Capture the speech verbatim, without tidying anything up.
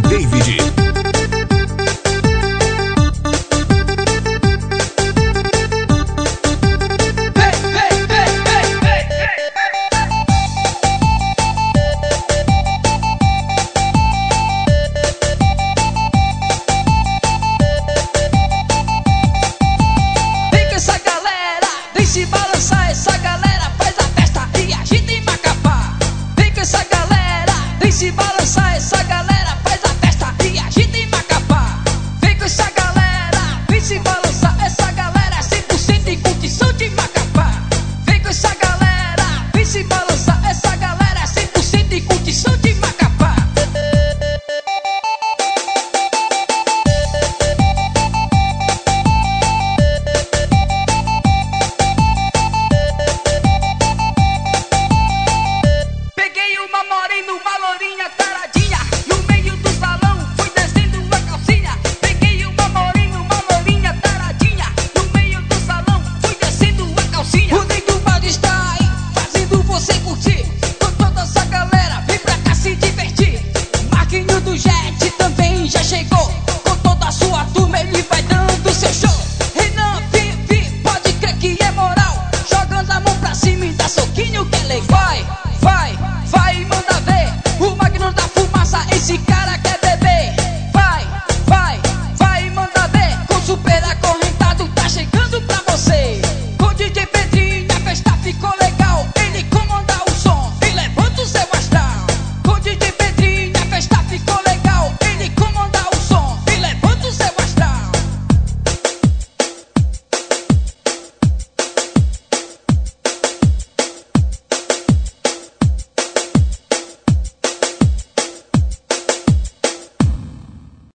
D J David. Se balançar, essa galera faz a festa e agita em Macapá. Vem com essa galera, vem se balançar, essa galera faz a festa e agita em Macapá. Vem com essa galera, vem se balançar, essa galera é cem por cento em curtição de Macapá. Vem com essa galera, vem se balançar, essa galera é cem por cento em curtição de Macapá. Uma lourinha taradinha, no meio do salão fui descendo uma calcinha. Peguei uma morena, uma lourinha taradinha, no meio do salão fui descendo uma calcinha. O Ney do Balde está aí, fazendo você curtir. Com toda essa galera, vem pra cá se divertir. Marquinho do Jet também já chegou.